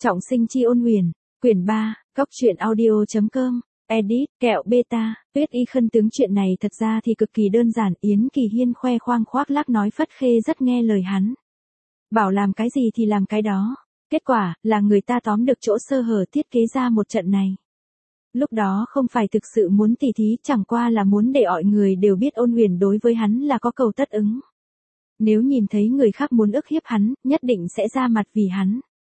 Trọng sinh chi ôn huyền, quyển 3, góc truyện audio.com, edit, kẹo beta, Tuyết Y Khân tướng chuyện này thật ra thì cực kỳ đơn giản, Yến Kỳ Hiên khoe khoang khoác lác nói Phất Khê rất nghe lời hắn. Bảo làm cái gì thì làm cái đó, kết quả là người ta tóm được chỗ sơ hở thiết kế ra một trận này. Lúc đó không phải thực sự muốn tỉ thí, chẳng qua là muốn để mọi người đều biết ôn huyền đối với hắn là có cầu tất ứng. Nếu nhìn thấy người khác muốn ức hiếp hắn, nhất định sẽ ra mặt vì hắn.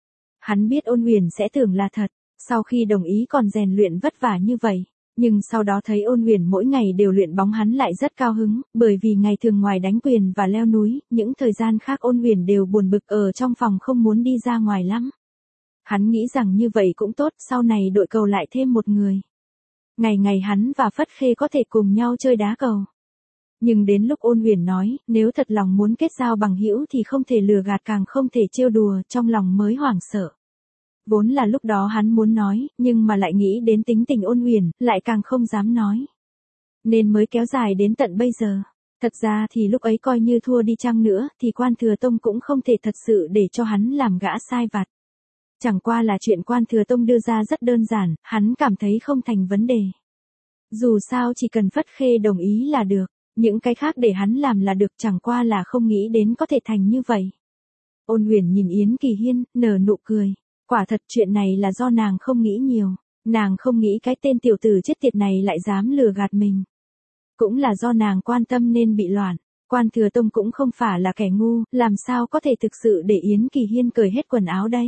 Hắn biết ôn huyền sẽ tưởng là thật, sau khi đồng ý còn rèn luyện vất vả như vậy. Nhưng sau đó thấy ôn huyền mỗi ngày đều luyện bóng hắn lại rất cao hứng, bởi vì ngày thường ngoài đánh quyền và leo núi, những thời gian khác ôn huyền đều buồn bực ở trong phòng không muốn đi ra ngoài lắm. Hắn nghĩ rằng như vậy cũng tốt, sau này đội cầu lại thêm một người. Ngày ngày hắn và Phất Khê có thể cùng nhau chơi đá cầu. Nhưng đến lúc ôn huyền nói, nếu thật lòng muốn kết giao bằng hữu thì không thể lừa gạt càng không thể trêu đùa, trong lòng mới hoảng sợ. Vốn là lúc đó hắn muốn nói, nhưng mà lại nghĩ đến tính tình ôn huyền, lại càng không dám nói. Nên mới kéo dài đến tận bây giờ. Thật ra thì lúc ấy coi như thua đi chăng nữa, thì Quan Thừa Tông cũng không thể thật sự để cho hắn làm gã sai vặt. Chẳng qua là chuyện Quan Thừa Tông đưa ra rất đơn giản, hắn cảm thấy không thành vấn đề. Dù sao chỉ cần Phất Khê đồng ý là được, những cái khác để hắn làm là được, chẳng qua là không nghĩ đến có thể thành như vậy. Ôn huyền nhìn Yến Kỳ Hiên, nở nụ cười. Quả thật chuyện này là do nàng không nghĩ nhiều, nàng không nghĩ cái tên tiểu tử chết tiệt này lại dám lừa gạt mình. Cũng là do nàng quan tâm nên bị loạn. Quan Thừa Tông cũng không phải là kẻ ngu, làm sao có thể thực sự để Yến Kỳ Hiên cởi hết quần áo đây.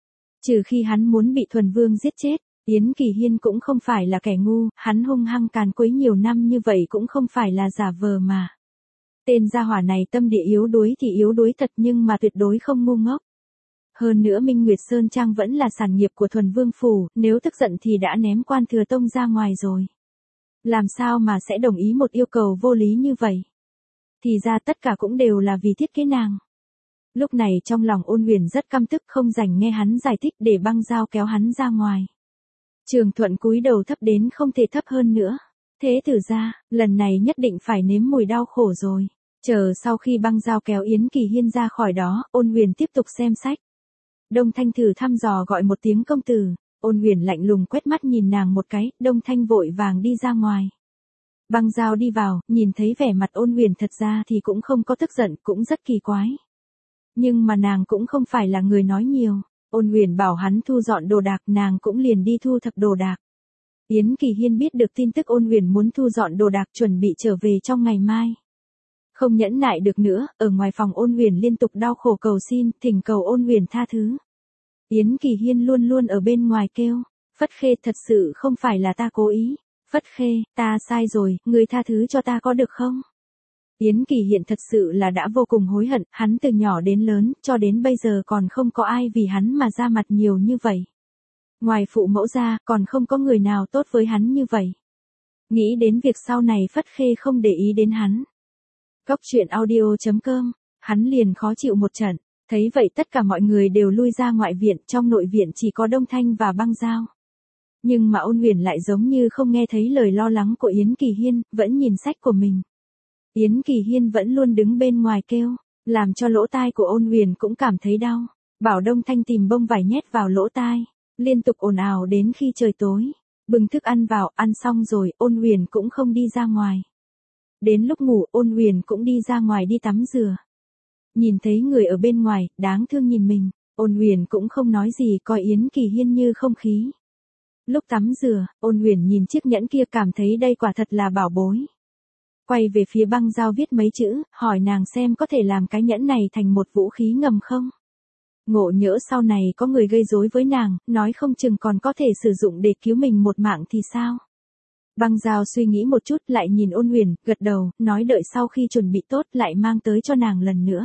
Trừ khi hắn muốn bị Thuần Vương giết chết, Yến Kỳ Hiên cũng không phải là kẻ ngu, hắn hung hăng càn quấy nhiều năm như vậy cũng không phải là giả vờ mà. Tên gia hỏa này tâm địa yếu đuối thì yếu đuối thật, nhưng mà tuyệt đối không ngu ngốc. Hơn nữa Minh Nguyệt Sơn Trang vẫn là sản nghiệp của Thuần Vương Phủ, nếu tức giận thì đã ném Quan Thừa Tông ra ngoài rồi. Làm sao mà sẽ đồng ý một yêu cầu vô lý như vậy? Thì ra tất cả cũng đều là vì thiết kế nàng. Lúc này trong lòng ôn huyền rất căm tức, không rảnh nghe hắn giải thích, để Băng Dao kéo hắn ra ngoài. Trường Thuận cúi đầu thấp đến không thể thấp hơn nữa. Thế tử ra, lần này nhất định phải nếm mùi đau khổ rồi. Chờ sau khi Băng Dao kéo Yến Kỳ Hiên ra khỏi đó, ôn huyền tiếp tục xem sách. Đông Thanh thử thăm dò gọi một tiếng công tử, ôn huyền lạnh lùng quét mắt nhìn nàng một cái, Đông Thanh vội vàng đi ra ngoài. Băng Dao đi vào, nhìn thấy vẻ mặt ôn huyền thật ra thì cũng không có tức giận, cũng rất kỳ quái. Nhưng mà nàng cũng không phải là người nói nhiều, ôn huyền bảo hắn thu dọn đồ đạc, nàng cũng liền đi thu thập đồ đạc. Yến Kỳ Hiên biết được tin tức ôn huyền muốn thu dọn đồ đạc chuẩn bị trở về trong ngày mai. Không nhẫn nại được nữa, ở ngoài phòng ôn huyền liên tục đau khổ cầu xin, thỉnh cầu ôn huyền tha thứ. Yến Kỳ Hiên luôn luôn ở bên ngoài kêu, Phất Khê thật sự không phải là ta cố ý, Phất Khê, ta sai rồi, ngươi tha thứ cho ta có được không? Yến Kỳ Hiên thật sự là đã vô cùng hối hận, hắn từ nhỏ đến lớn, cho đến bây giờ còn không có ai vì hắn mà ra mặt nhiều như vậy. Ngoài phụ mẫu ra, còn không có người nào tốt với hắn như vậy. Nghĩ đến việc sau này Phất Khê không để ý đến hắn. Góc truyện audio.com, hắn liền khó chịu một trận, thấy vậy tất cả mọi người đều lui ra ngoại viện, trong nội viện chỉ có Đông Thanh và Băng Dao. Nhưng mà ôn huyền lại giống như không nghe thấy lời lo lắng của Yến Kỳ Hiên, vẫn nhìn sách của mình. Yến Kỳ Hiên vẫn luôn đứng bên ngoài kêu, làm cho lỗ tai của ôn huyền cũng cảm thấy đau, bảo Đông Thanh tìm bông vải nhét vào lỗ tai, liên tục ồn ào đến khi trời tối, bưng thức ăn vào, ăn xong rồi, ôn huyền cũng không đi ra ngoài. Đến lúc ngủ, ôn huyền cũng đi ra ngoài đi tắm rửa. Nhìn thấy người ở bên ngoài, đáng thương nhìn mình, ôn huyền cũng không nói gì, coi Yến Kỳ Hiên như không khí. Lúc tắm rửa, ôn huyền nhìn chiếc nhẫn kia cảm thấy đây quả thật là bảo bối. Quay về phía Băng Dao viết mấy chữ, hỏi nàng xem có thể làm cái nhẫn này thành một vũ khí ngầm không? Ngộ nhỡ sau này có người gây rối với nàng, nói không chừng còn có thể sử dụng để cứu mình một mạng thì sao? Băng Dao suy nghĩ một chút lại nhìn ôn huyền, gật đầu, nói đợi sau khi chuẩn bị tốt lại mang tới cho nàng lần nữa.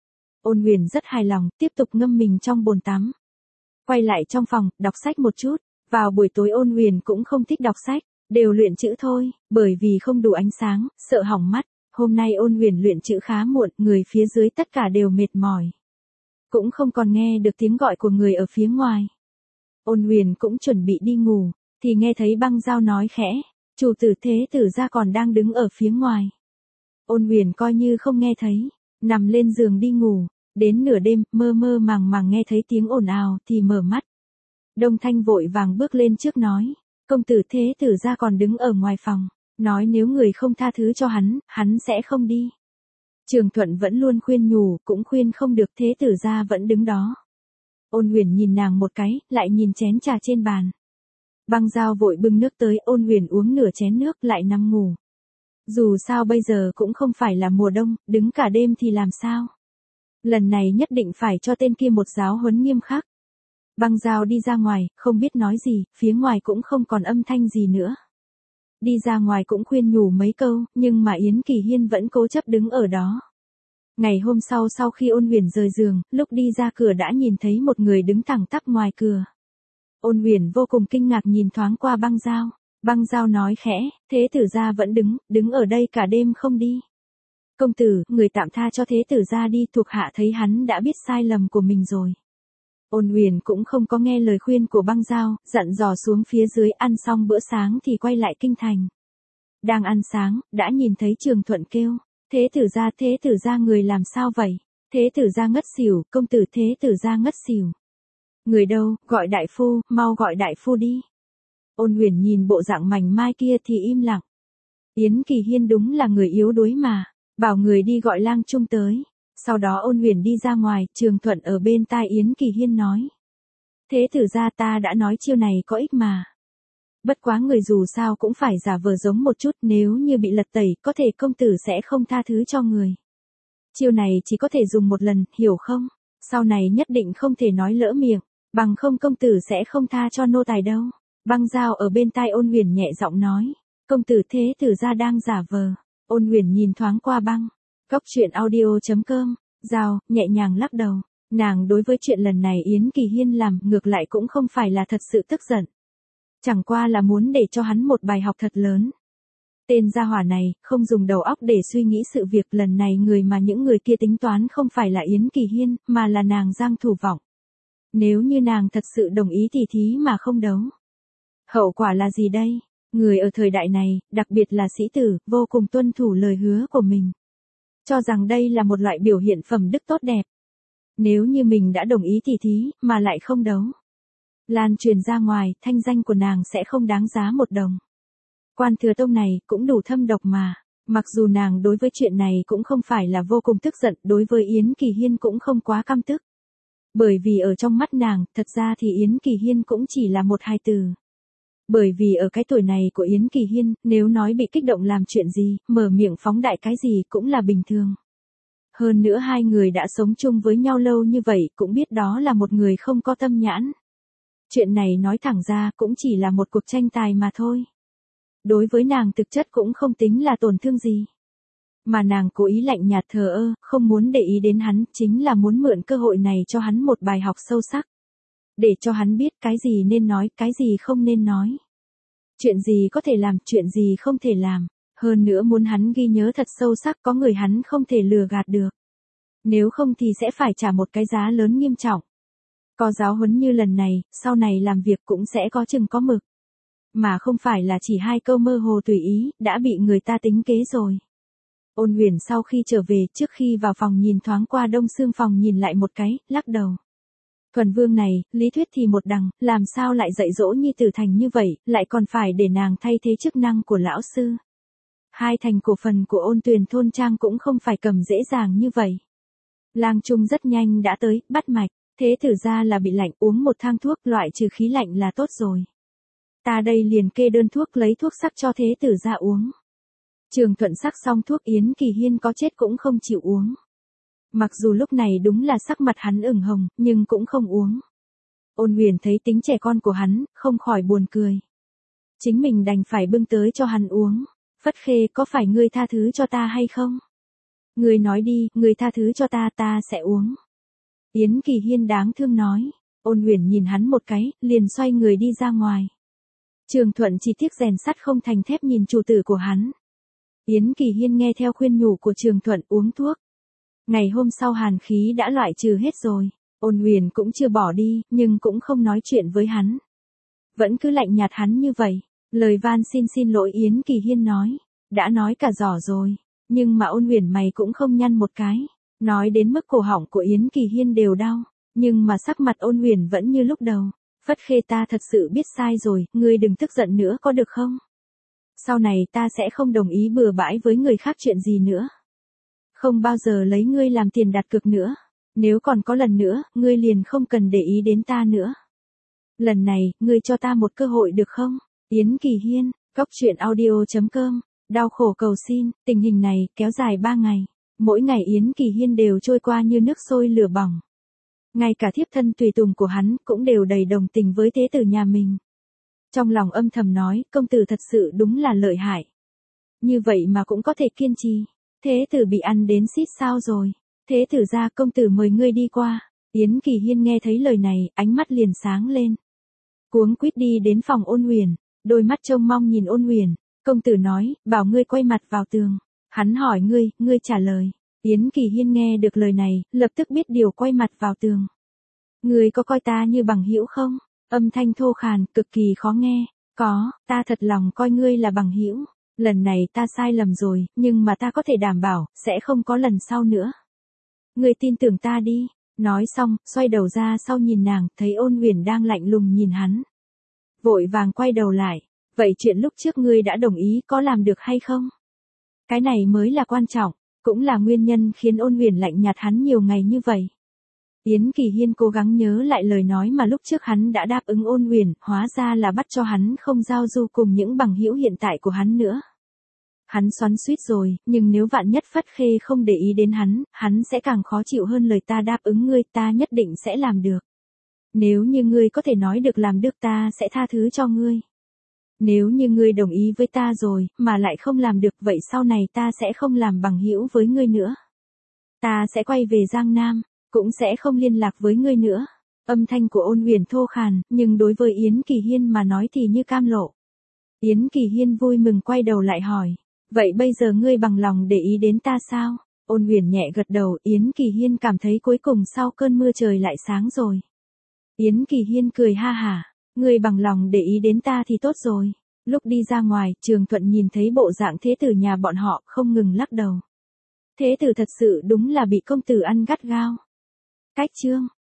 Ôn huyền rất hài lòng, tiếp tục ngâm mình trong bồn tắm. Quay lại trong phòng, đọc sách một chút. Vào buổi tối ôn huyền cũng không thích đọc sách, đều luyện chữ thôi, bởi vì không đủ ánh sáng, sợ hỏng mắt. Hôm nay ôn huyền luyện chữ khá muộn, người phía dưới tất cả đều mệt mỏi. Cũng không còn nghe được tiếng gọi của người ở phía ngoài. Ôn huyền cũng chuẩn bị đi ngủ, thì nghe thấy Băng Dao nói khẽ, hôm nay ôn huyền luyện chữ khá muộn, người phía dưới tất cả đều mệt mỏi. Cũng không còn nghe được tiếng gọi của người ở phía ngoài. Ôn huyền cũng chuẩn bị đi ngủ, thì nghe thấy Băng Dao nói khẽ, chủ tử thế tử gia còn đang đứng ở phía ngoài. Ôn huyền coi như không nghe thấy, nằm lên giường đi ngủ, đến nửa đêm, mơ mơ màng màng nghe thấy tiếng ồn ào thì mở mắt, Đông Thanh vội vàng bước lên trước nói, công tử thế tử gia còn đứng ở ngoài phòng, nói nếu người không tha thứ cho hắn sẽ không đi. Trường Thuận vẫn luôn khuyên nhủ, cũng khuyên không được, thế tử gia vẫn đứng đó. Ôn Huyền nhìn nàng một cái, lại nhìn chén trà trên bàn. Băng Giao vội bưng nước tới, Ôn Huyền uống nửa chén nước lại nằm ngủ. Dù sao bây giờ cũng không phải là mùa đông, đứng cả đêm thì làm sao? Lần này nhất định phải cho tên kia một giáo huấn nghiêm khắc. Băng Giao đi ra ngoài, không biết nói gì, phía ngoài cũng không còn âm thanh gì nữa. Đi ra ngoài cũng khuyên nhủ mấy câu, nhưng mà Yến Kỳ Hiên vẫn cố chấp đứng ở đó. Ngày hôm sau khi Ôn Huyền rời giường, lúc đi ra cửa đã nhìn thấy một người đứng thẳng tắp ngoài cửa. Ôn Huyền vô cùng kinh ngạc nhìn thoáng qua Băng Giao. Băng Giao nói khẽ, thế tử gia vẫn đứng ở đây cả đêm không đi. Công tử, người tạm tha cho thế tử gia đi, thuộc hạ thấy hắn đã biết sai lầm của mình rồi. Ôn Huyền cũng không có nghe lời khuyên của Băng Giao, dặn dò xuống phía dưới ăn xong bữa sáng thì quay lại kinh thành. Đang ăn sáng, đã nhìn thấy Trường Thuận kêu, thế tử gia người làm sao vậy? Thế tử gia ngất xỉu, công tử thế tử gia ngất xỉu. Người đâu, gọi đại phu, mau gọi đại phu đi. Ôn Huyền nhìn bộ dạng mảnh mai kia thì im lặng. Yến Kỳ Hiên đúng là người yếu đuối mà, bảo người đi gọi Lang Trung tới. Sau đó Ôn Huyền đi ra ngoài, Trường Thuận ở bên tai Yến Kỳ Hiên nói. Thế tử gia ta đã nói chiêu này có ích mà. Bất quá người dù sao cũng phải giả vờ giống một chút, nếu như bị lật tẩy, có thể công tử sẽ không tha thứ cho người. Chiêu này chỉ có thể dùng một lần, hiểu không? Sau này nhất định không thể nói lỡ miệng, bằng không công tử sẽ không tha cho nô tài đâu. Băng Giao ở bên tai Ôn Huyền nhẹ giọng nói, công tử thế tử gia đang giả vờ. Ôn Huyền nhìn thoáng qua băng. Góc truyện audio.com, Giao, nhẹ nhàng lắc đầu. Nàng đối với chuyện lần này Yến Kỳ Hiên làm, ngược lại cũng không phải là thật sự tức giận. Chẳng qua là muốn để cho hắn một bài học thật lớn. Tên gia hỏa này, không dùng đầu óc để suy nghĩ sự việc, lần này người mà những người kia tính toán không phải là Yến Kỳ Hiên, mà là nàng Giang Thủ Vọng. Nếu như nàng thật sự đồng ý tỉ thí mà không đấu, hậu quả là gì đây? Người ở thời đại này, đặc biệt là sĩ tử, vô cùng tuân thủ lời hứa của mình. Cho rằng đây là một loại biểu hiện phẩm đức tốt đẹp. Nếu như mình đã đồng ý tỉ thí, mà lại không đấu, lan truyền ra ngoài, thanh danh của nàng sẽ không đáng giá một đồng. Quan Thừa Tông này, cũng đủ thâm độc mà. Mặc dù nàng đối với chuyện này cũng không phải là vô cùng tức giận, đối với Yến Kỳ Hiên cũng không quá căm tức. Bởi vì ở trong mắt nàng, thật ra thì Yến Kỳ Hiên cũng chỉ là một hài tử. Bởi vì ở cái tuổi này của Yến Kỳ Hiên, nếu nói bị kích động làm chuyện gì, mở miệng phóng đại cái gì cũng là bình thường. Hơn nữa hai người đã sống chung với nhau lâu như vậy, cũng biết đó là một người không có tâm nhãn. Chuyện này nói thẳng ra cũng chỉ là một cuộc tranh tài mà thôi. Đối với nàng thực chất cũng không tính là tổn thương gì. Mà nàng cố ý lạnh nhạt thờ ơ, không muốn để ý đến hắn, chính là muốn mượn cơ hội này cho hắn một bài học sâu sắc. Để cho hắn biết cái gì nên nói, cái gì không nên nói. Chuyện gì có thể làm, chuyện gì không thể làm. Hơn nữa muốn hắn ghi nhớ thật sâu sắc, có người hắn không thể lừa gạt được. Nếu không thì sẽ phải trả một cái giá lớn nghiêm trọng. Có giáo huấn như lần này, sau này làm việc cũng sẽ có chừng có mực. Mà không phải là chỉ hai câu mơ hồ tùy ý, đã bị người ta tính kế rồi. Ôn Huyền sau khi trở về, trước khi vào phòng nhìn thoáng qua Đông Xương phòng nhìn lại một cái, lắc đầu. Thuần Vương này, lý thuyết thì một đằng, làm sao lại dạy dỗ Nhi Tử thành như vậy, lại còn phải để nàng thay thế chức năng của lão sư. Hai thành cổ phần của Ôn Tuyền thôn trang cũng không phải cầm dễ dàng như vậy. Lang Trung rất nhanh đã tới, bắt mạch, thế tử ra là bị lạnh, uống một thang thuốc loại trừ khí lạnh là tốt rồi. Ta đây liền kê đơn thuốc, lấy thuốc sắc cho thế tử ra uống. Trường Thuận sắc xong thuốc, Yến Kỳ Hiên có chết cũng không chịu uống. Mặc dù lúc này đúng là sắc mặt hắn ửng hồng, nhưng cũng không uống. Ôn Huyền thấy tính trẻ con của hắn, không khỏi buồn cười. Chính mình đành phải bưng tới cho hắn uống. Phất Khê, có phải ngươi tha thứ cho ta hay không? Ngươi nói đi, ngươi tha thứ cho ta, ta sẽ uống. Yến Kỳ Hiên đáng thương nói. Ôn Huyền nhìn hắn một cái, liền xoay người đi ra ngoài. Trường Thuận chỉ tiếc rèn sắt không thành thép nhìn chủ tử của hắn. Yến Kỳ Hiên nghe theo khuyên nhủ của Trường Thuận uống thuốc. Ngày hôm sau hàn khí đã loại trừ hết rồi. Ôn Huyền cũng chưa bỏ đi, nhưng cũng không nói chuyện với hắn. Vẫn cứ lạnh nhạt hắn như vậy. Lời van xin lỗi Yến Kỳ Hiên nói. Đã nói cả giỏ rồi. Nhưng mà Ôn Huyền mày cũng không nhăn một cái. Nói đến mức cổ họng của Yến Kỳ Hiên đều đau. Nhưng mà sắc mặt Ôn Huyền vẫn như lúc đầu. Phất Khê ta thật sự biết sai rồi, ngươi đừng tức giận nữa có được không? Sau này ta sẽ không đồng ý bừa bãi với người khác chuyện gì nữa. Không bao giờ lấy ngươi làm tiền đặt cược nữa. Nếu còn có lần nữa, ngươi liền không cần để ý đến ta nữa. Lần này, ngươi cho ta một cơ hội được không? Yến Kỳ Hiên, goctruyện.audio.com, đau khổ cầu xin, tình hình này kéo dài 3 ngày. Mỗi ngày Yến Kỳ Hiên đều trôi qua như nước sôi lửa bỏng. Ngay cả thiếp thân tùy tùng của hắn cũng đều đầy đồng tình với thế tử nhà mình. Trong lòng âm thầm nói, công tử thật sự đúng là lợi hại. Như vậy mà cũng có thể kiên trì. Thế tử bị ăn đến xít sao rồi. Thế tử ra công tử mời ngươi đi qua. Yến Kỳ Hiên nghe thấy lời này, ánh mắt liền sáng lên. Cuống quýt đi đến phòng Ôn Huyền, đôi mắt trông mong nhìn Ôn Huyền. Công tử nói, bảo ngươi quay mặt vào tường. Hắn hỏi ngươi trả lời. Yến Kỳ Hiên nghe được lời này, lập tức biết điều quay mặt vào tường. Ngươi có coi ta như bằng hữu không? Âm thanh thô khàn, cực kỳ khó nghe. Có, ta thật lòng coi ngươi là bằng hữu. Lần này ta sai lầm rồi, nhưng mà ta có thể đảm bảo, sẽ không có lần sau nữa. Ngươi tin tưởng ta đi. Nói xong, xoay đầu ra sau nhìn nàng, thấy Ôn Huyền đang lạnh lùng nhìn hắn. Vội vàng quay đầu lại. Vậy chuyện lúc trước ngươi đã đồng ý có làm được hay không? Cái này mới là quan trọng, cũng là nguyên nhân khiến Ôn Huyền lạnh nhạt hắn nhiều ngày như vậy. Yến Kỳ Hiên cố gắng nhớ lại lời nói mà lúc trước hắn đã đáp ứng Ôn Huyền, hóa ra là bắt cho hắn không giao du cùng những bằng hữu hiện tại của hắn nữa. Hắn xoắn xuýt rồi, nhưng nếu vạn nhất Phất Khê không để ý đến hắn sẽ càng khó chịu hơn lời ta đáp ứng ngươi, ta nhất định sẽ làm được. Nếu như ngươi có thể nói được làm được ta sẽ tha thứ cho ngươi. Nếu như ngươi đồng ý với ta rồi, mà lại không làm được vậy sau này ta sẽ không làm bằng hữu với ngươi nữa. Ta sẽ quay về Giang Nam, cũng sẽ không liên lạc với ngươi nữa. Âm thanh của Ôn Huyền thô khàn, nhưng đối với Yến Kỳ Hiên mà nói thì như cam lộ. Yến Kỳ Hiên vui mừng quay đầu lại hỏi. Vậy bây giờ ngươi bằng lòng để ý đến ta sao? Ôn Huyền nhẹ gật đầu, Yến Kỳ Hiên cảm thấy cuối cùng sau cơn mưa trời lại sáng rồi. Yến Kỳ Hiên cười ha hả. Ngươi bằng lòng để ý đến ta thì tốt rồi. Lúc đi ra ngoài, Trường Thuận nhìn thấy bộ dạng thế tử nhà bọn họ, không ngừng lắc đầu. Thế tử thật sự đúng là bị công tử ăn gắt gao. Cách chương